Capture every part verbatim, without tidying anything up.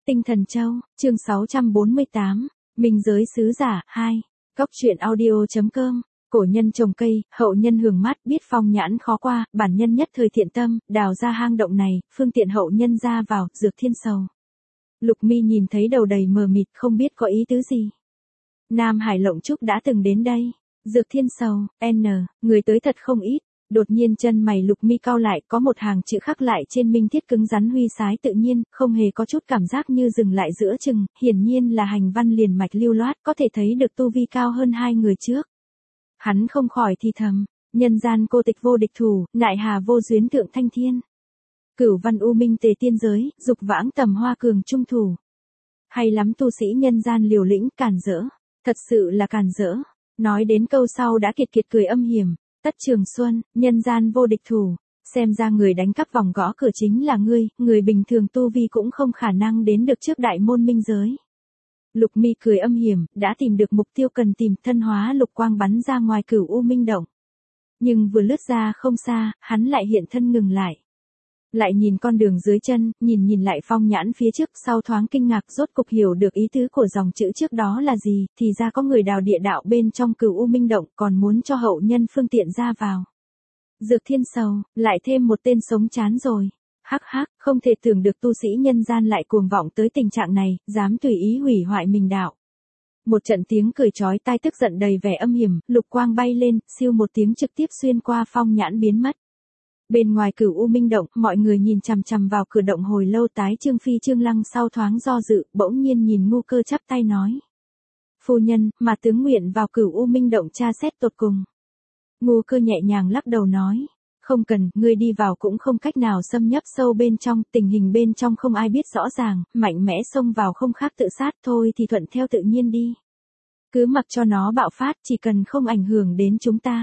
Tinh Thần Châu, chương sáu trăm bốn mươi tám, Minh giới sứ giả, hai, Cốc truyện audio chấm com, cổ nhân trồng cây, hậu nhân hưởng mát, biết phong nhãn khó qua, bản nhân nhất thời thiện tâm, đào ra hang động này, phương tiện hậu nhân ra vào, Dược Thiên Sầu. Lục Mi nhìn thấy đầu đầy mờ mịt, không biết có ý tứ gì. Nam Hải Lộng Trúc đã từng đến đây. Dược Thiên Sầu, N, người tới thật không ít. Đột nhiên chân mày Lục Mi cau lại, có một hàng chữ khắc lại trên minh thiết cứng rắn huy sái tự nhiên, không hề có chút cảm giác như dừng lại giữa chừng, hiển nhiên là hành văn liền mạch lưu loát, có thể thấy được tu vi cao hơn hai người trước. Hắn không khỏi thì thầm, nhân gian cô tịch vô địch thủ, nại hà vô duyên thượng thanh thiên. Cửu văn u minh tề tiên giới, dục vãng tầm hoa cường trung thủ. Hay lắm tu sĩ nhân gian liều lĩnh, cản rỡ, thật sự là cản rỡ. Nói đến câu sau đã kiệt kiệt cười âm hiểm. Tất Trường Xuân, nhân gian vô địch thủ, xem ra người đánh cắp vòng gõ cửa chính là ngươi, người bình thường tu vi cũng không khả năng đến được trước đại môn minh giới. Lục Mi cười âm hiểm, đã tìm được mục tiêu cần tìm, thân hóa lục quang bắn ra ngoài cửu u minh động. Nhưng vừa lướt ra không xa, hắn lại hiện thân ngừng lại. Lại nhìn con đường dưới chân, nhìn nhìn lại phong nhãn phía trước, sau thoáng kinh ngạc rốt cục hiểu được ý tứ của dòng chữ trước đó là gì, thì ra có người đào địa đạo bên trong cửu u minh động, còn muốn cho hậu nhân phương tiện ra vào. Dược Thiên Sầu, lại thêm một tên sống chán rồi. Hắc hắc, không thể tưởng được tu sĩ nhân gian lại cuồng vọng tới tình trạng này, dám tùy ý hủy hoại mình đạo. Một trận tiếng cười chói tai tức giận đầy vẻ âm hiểm, lục quang bay lên, siêu một tiếng trực tiếp xuyên qua phong nhãn biến mất. Bên ngoài cửu u minh động, mọi người nhìn chằm chằm vào cửa động hồi lâu, tái Trương Phi Trương Lăng sau thoáng do dự, bỗng nhiên nhìn Ngô Cơ chắp tay nói. Phu nhân, mà tướng nguyện vào cửu u minh động tra xét tột cùng. Ngô Cơ nhẹ nhàng lắc đầu nói. Không cần, ngươi đi vào cũng không cách nào xâm nhập sâu bên trong, tình hình bên trong không ai biết rõ ràng, mạnh mẽ xông vào không khác tự sát thôi thì thuận theo tự nhiên đi. Cứ mặc cho nó bạo phát, chỉ cần không ảnh hưởng đến chúng ta.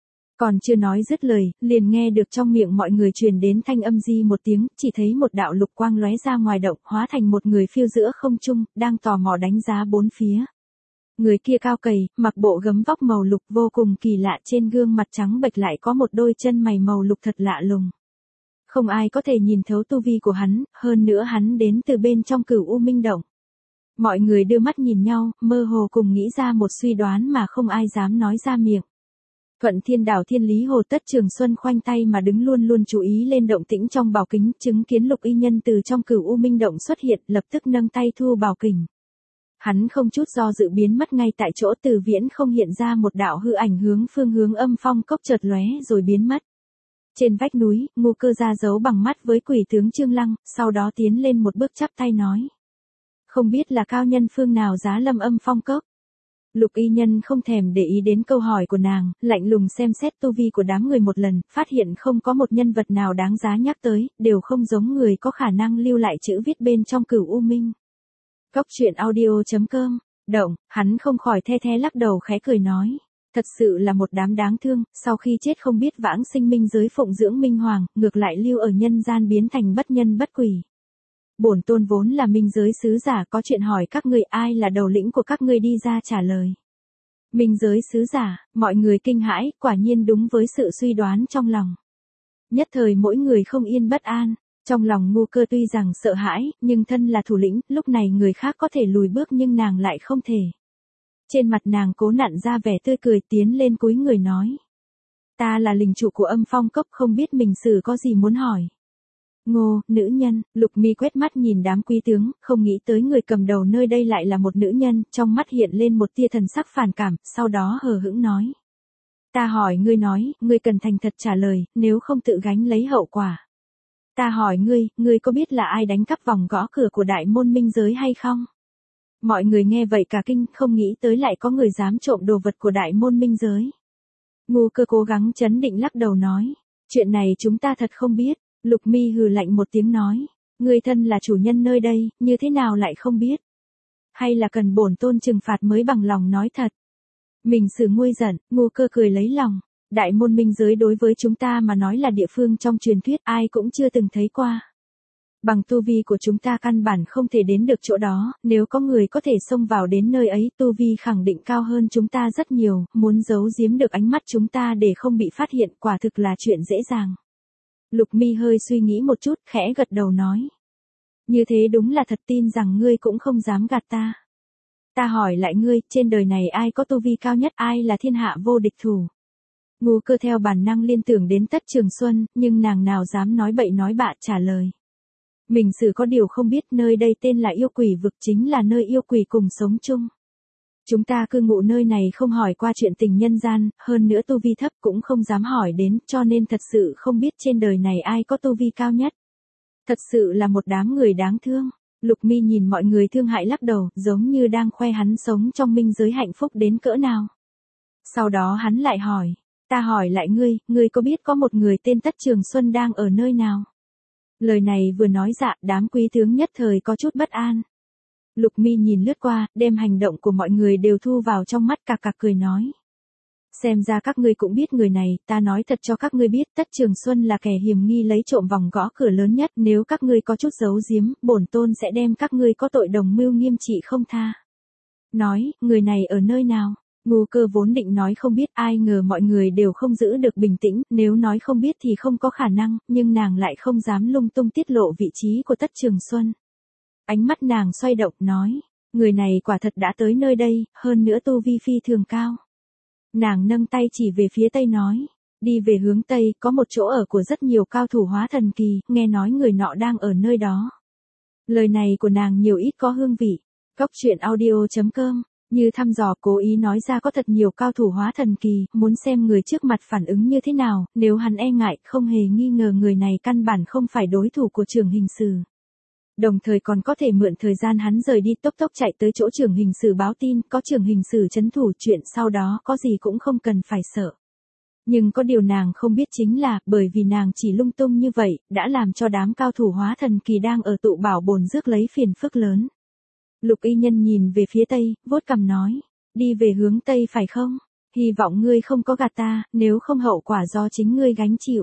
Còn chưa nói dứt lời, liền nghe được trong miệng mọi người truyền đến thanh âm di một tiếng, chỉ thấy một đạo lục quang lóe ra ngoài động, hóa thành một người phiêu giữa không trung, đang tò mò đánh giá bốn phía. Người kia cao cầy, mặc bộ gấm vóc màu lục vô cùng kỳ lạ, trên gương mặt trắng bệch lại có một đôi chân mày màu lục thật lạ lùng. Không ai có thể nhìn thấu tu vi của hắn, hơn nữa hắn đến từ bên trong cửu u minh động. Mọi người đưa mắt nhìn nhau, mơ hồ cùng nghĩ ra một suy đoán mà không ai dám nói ra miệng. Thuận Thiên Đảo Thiên Lý Hồ Tất Trường Xuân khoanh tay mà đứng luôn luôn chú ý lên động tĩnh trong bảo kính, chứng kiến Lục Y Nhân từ trong cửu u minh động xuất hiện, lập tức nâng tay thu bảo kình. Hắn không chút do dự biến mất ngay tại chỗ, từ viễn không hiện ra một đạo hư ảnh hướng phương hướng âm phong cốc chợt lóe rồi biến mất. Trên vách núi, Ngô Cơ ra dấu bằng mắt với quỷ tướng Trương Lăng, sau đó tiến lên một bước chắp tay nói. Không biết là cao nhân phương nào giá lâm âm phong cốc. Lục Y Nhân không thèm để ý đến câu hỏi của nàng, lạnh lùng xem xét tu vi của đám người một lần, phát hiện không có một nhân vật nào đáng giá nhắc tới, đều không giống người có khả năng lưu lại chữ viết bên trong cửu u minh. Cốc truyện audio chấm com, động, hắn không khỏi the the lắc đầu khẽ cười nói. Thật sự là một đám đáng thương, sau khi chết không biết vãng sinh minh giới phụng dưỡng minh hoàng, ngược lại lưu ở nhân gian biến thành bất nhân bất quỷ. Bổn tôn vốn là minh giới sứ giả, có chuyện hỏi các ngươi, ai là đầu lĩnh của các ngươi đi ra trả lời. Minh giới sứ giả, mọi người kinh hãi, quả nhiên đúng với sự suy đoán trong lòng. Nhất thời mỗi người không yên bất an, trong lòng Ngô Cơ tuy rằng sợ hãi, nhưng thân là thủ lĩnh, lúc này người khác có thể lùi bước nhưng nàng lại không thể. Trên mặt nàng cố nặn ra vẻ tươi cười, tiến lên cúi người nói. Ta là linh chủ của âm phong cốc, không biết mình xử có gì muốn hỏi. Ngô, nữ nhân, Lục Mi quét mắt nhìn đám quý tướng, không nghĩ tới người cầm đầu nơi đây lại là một nữ nhân, trong mắt hiện lên một tia thần sắc phản cảm, sau đó hờ hững nói. Ta hỏi ngươi nói, ngươi cần thành thật trả lời, nếu không tự gánh lấy hậu quả. Ta hỏi ngươi, ngươi có biết là ai đánh cắp vòng gõ cửa của đại môn minh giới hay không? Mọi người nghe vậy cả kinh, không nghĩ tới lại có người dám trộm đồ vật của đại môn minh giới. Ngô Cơ cố gắng trấn định lắc đầu nói. Chuyện này chúng ta thật không biết. Lục Mi hừ lạnh một tiếng nói, ngươi thân là chủ nhân nơi đây, như thế nào lại không biết? Hay là cần bổn tôn trừng phạt mới bằng lòng nói thật? Mình xử nguôi giận, Ngô Cơ cười lấy lòng, đại môn minh giới đối với chúng ta mà nói là địa phương trong truyền thuyết ai cũng chưa từng thấy qua. Bằng tu vi của chúng ta căn bản không thể đến được chỗ đó, nếu có người có thể xông vào đến nơi ấy, tu vi khẳng định cao hơn chúng ta rất nhiều, muốn giấu giếm được ánh mắt chúng ta để không bị phát hiện, quả thực là chuyện dễ dàng. Lục Mi hơi suy nghĩ một chút, khẽ gật đầu nói. Như thế đúng là thật, tin rằng ngươi cũng không dám gạt ta. Ta hỏi lại ngươi, trên đời này ai có tu vi cao nhất, ai là thiên hạ vô địch thủ? Ngu Cơ theo bản năng liên tưởng đến Tất Trường Xuân, nhưng nàng nào dám nói bậy nói bạ trả lời. Mình xử có điều không biết, nơi đây tên là yêu quỷ vực, chính là nơi yêu quỷ cùng sống chung. Chúng ta cư ngụ nơi này không hỏi qua chuyện tình nhân gian, hơn nữa tu vi thấp cũng không dám hỏi đến, cho nên thật sự không biết trên đời này ai có tu vi cao nhất. Thật sự là một đám người đáng thương. Lục Mi nhìn mọi người thương hại lắc đầu, giống như đang khoe hắn sống trong minh giới hạnh phúc đến cỡ nào. Sau đó hắn lại hỏi, ta hỏi lại ngươi, ngươi có biết có một người tên Tất Trường Xuân đang ở nơi nào? Lời này vừa nói ra, đám quý tướng nhất thời có chút bất an. Lục Mi nhìn lướt qua, đem hành động của mọi người đều thu vào trong mắt, cạc cạc cười nói. Xem ra các ngươi cũng biết người này, ta nói thật cho các ngươi biết, Tất Trường Xuân là kẻ hiềm nghi lấy trộm vòng gõ cửa lớn nhất, nếu các ngươi có chút giấu giếm, bổn tôn sẽ đem các ngươi có tội đồng mưu nghiêm trị không tha. Nói, người này ở nơi nào? Ngu Cơ vốn định nói không biết, ai ngờ mọi người đều không giữ được bình tĩnh, nếu nói không biết thì không có khả năng, nhưng nàng lại không dám lung tung tiết lộ vị trí của Tất Trường Xuân. Ánh mắt nàng xoay động, nói, người này quả thật đã tới nơi đây, hơn nữa tu vi phi thường cao. Nàng nâng tay chỉ về phía tây nói, đi về hướng tây, có một chỗ ở của rất nhiều cao thủ hóa thần kỳ, nghe nói người nọ đang ở nơi đó. Lời này của nàng nhiều ít có hương vị. Cốc truyện audio chấm com, như thăm dò cố ý nói ra có thật nhiều cao thủ hóa thần kỳ, muốn xem người trước mặt phản ứng như thế nào, nếu hắn e ngại, không hề nghi ngờ người này căn bản không phải đối thủ của Trưởng Hình Sử. Đồng thời còn có thể mượn thời gian hắn rời đi, tốc tốc chạy tới chỗ Trưởng Hình Sử báo tin, có Trưởng Hình Sử trấn thủ, chuyện sau đó có gì cũng không cần phải sợ. Nhưng có điều nàng không biết chính là, bởi vì nàng chỉ lung tung như vậy, đã làm cho đám cao thủ hóa thần kỳ đang ở tụ bảo bồn rước lấy phiền phức lớn. Lục Y Nhân nhìn về phía tây, vuốt cằm nói, đi về hướng tây phải không? Hy vọng ngươi không có gạt ta, nếu không hậu quả do chính ngươi gánh chịu.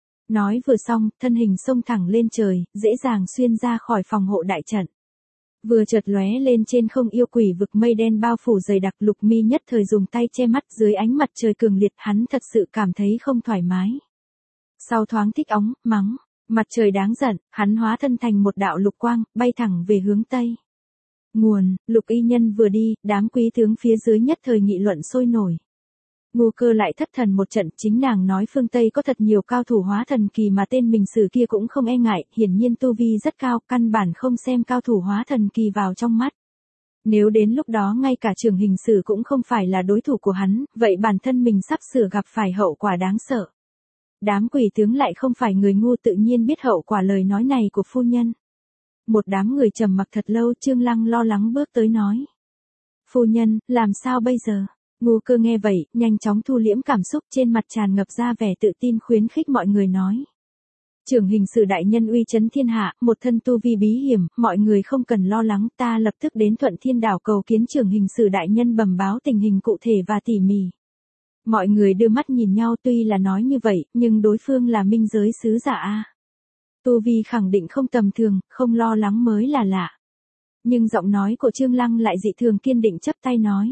Nói vừa xong, thân hình xông thẳng lên trời, dễ dàng xuyên ra khỏi phòng hộ đại trận. Vừa chợt lóe lên trên không, yêu quỷ vực mây đen bao phủ dày đặc, Lục Mi nhất thời dùng tay che mắt, dưới ánh mặt trời cường liệt, hắn thật sự cảm thấy không thoải mái. Sau thoáng thích óng, mắng, mặt trời đáng giận, hắn hóa thân thành một đạo lục quang, bay thẳng về hướng tây. Nguồn, Lục Y Nhân vừa đi, đám quý tướng phía dưới nhất thời nghị luận sôi nổi. Ngu Cơ lại thất thần một trận, chính nàng nói phương Tây có thật nhiều cao thủ hóa thần kỳ mà tên mình sử kia cũng không e ngại, hiển nhiên tu vi rất cao, căn bản không xem cao thủ hóa thần kỳ vào trong mắt. Nếu đến lúc đó ngay cả Trưởng Hình Sử cũng không phải là đối thủ của hắn, vậy bản thân mình sắp sửa gặp phải hậu quả đáng sợ. Đám quỷ tướng lại không phải người ngu, tự nhiên biết hậu quả lời nói này của phu nhân. Một đám người trầm mặc thật lâu, Trương Lăng lo lắng bước tới nói. Phu nhân, làm sao bây giờ? Ngu Cơ nghe vậy, nhanh chóng thu liễm cảm xúc, trên mặt tràn ngập ra vẻ tự tin, khuyến khích mọi người nói. Trưởng Hình Sử đại nhân uy chấn thiên hạ, một thân tu vi bí hiểm, mọi người không cần lo lắng, ta lập tức đến Thuận Thiên đảo cầu kiến Trưởng Hình Sử đại nhân bẩm báo tình hình cụ thể và tỉ mỉ. Mọi người đưa mắt nhìn nhau, tuy là nói như vậy, nhưng đối phương là minh giới sứ giả a. Tu vi khẳng định không tầm thường, không lo lắng mới là lạ. Nhưng giọng nói của Trương Lăng lại dị thường kiên định, chắp tay nói.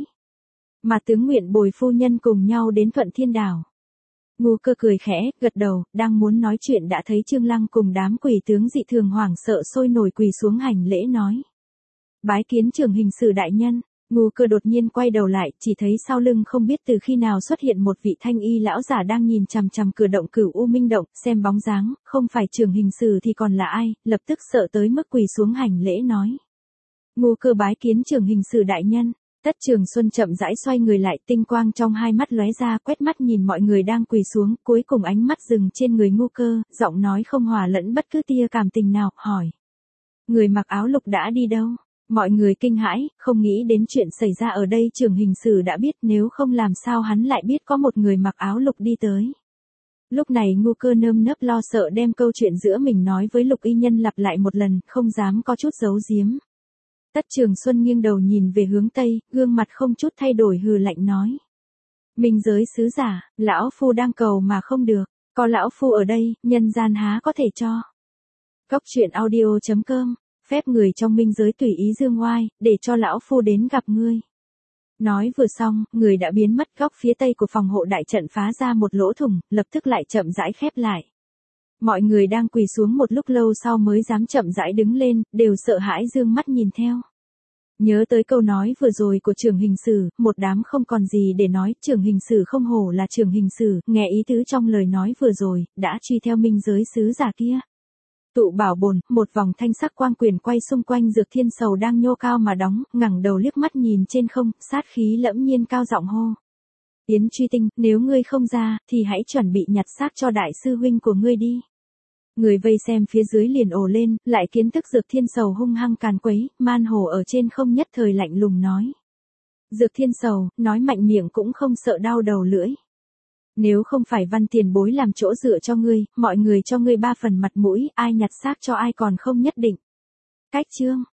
Mà tướng nguyện bồi phu nhân cùng nhau đến Thuận Thiên đảo. Ngu Cơ cười khẽ, gật đầu, đang muốn nói chuyện đã thấy Trương Lăng cùng đám quỷ tướng dị thường hoảng sợ sôi nổi quỳ xuống hành lễ nói. Bái kiến Trưởng Hình Sử đại nhân. Ngu Cơ đột nhiên quay đầu lại, chỉ thấy sau lưng không biết từ khi nào xuất hiện một vị thanh y lão giả đang nhìn chằm chằm cửa động Cửu U Minh động, xem bóng dáng, không phải Trưởng Hình Sử thì còn là ai, lập tức sợ tới mức quỳ xuống hành lễ nói. Ngu Cơ bái kiến Trưởng Hình Sử đại nhân. Tất Trường Xuân chậm rãi xoay người lại, tinh quang trong hai mắt lóe ra, quét mắt nhìn mọi người đang quỳ xuống, cuối cùng ánh mắt dừng trên người Ngu Cơ, giọng nói không hòa lẫn bất cứ tia cảm tình nào, hỏi. Người mặc áo lục đã đi đâu? Mọi người kinh hãi, không nghĩ đến chuyện xảy ra ở đây. Trưởng Hình Sử đã biết, nếu không làm sao hắn lại biết có một người mặc áo lục đi tới. Lúc này Ngu Cơ nơm nớp lo sợ đem câu chuyện giữa mình nói với Lục Y Nhân lặp lại một lần, không dám có chút giấu giếm. Tất Trường Xuân nghiêng đầu nhìn về hướng tây, gương mặt không chút thay đổi, hừ lạnh nói. Minh giới sứ giả, lão phu đang cầu mà không được, có lão phu ở đây, nhân gian há có thể cho. Cốc truyện audio chấm com, phép người trong minh giới tùy ý dương oai, để cho lão phu đến gặp ngươi. Nói vừa xong, người đã biến mất, góc phía tây của phòng hộ đại trận phá ra một lỗ thủng, lập tức lại chậm rãi khép lại. Mọi người đang quỳ xuống một lúc lâu sau mới dám chậm rãi đứng lên, đều sợ hãi dương mắt nhìn theo. Nhớ tới câu nói vừa rồi của trưởng hình sử, một đám không còn gì để nói, trưởng hình sử không hổ là trưởng hình sử, nghe ý tứ trong lời nói vừa rồi, đã truy theo minh giới sứ giả kia. Tụ bảo bồn, một vòng thanh sắc quang quyền quay xung quanh Dược Thiên Sầu đang nhô cao mà đóng, ngẩng đầu liếc mắt nhìn trên không, sát khí lẫm nhiên cao giọng hô. Yến Truy Tinh, nếu ngươi không ra, thì hãy chuẩn bị nhặt xác cho đại sư huynh của ngươi đi. Người vây xem phía dưới liền ồ lên, lại kiến thức Dược Thiên Sầu hung hăng càn quấy, man hồ ở trên không nhất thời lạnh lùng nói. Dược Thiên Sầu, nói mạnh miệng cũng không sợ đau đầu lưỡi. Nếu không phải Văn tiền bối làm chỗ dựa cho ngươi, mọi người cho ngươi ba phần mặt mũi, ai nhặt xác cho ai còn không nhất định. Cách chương.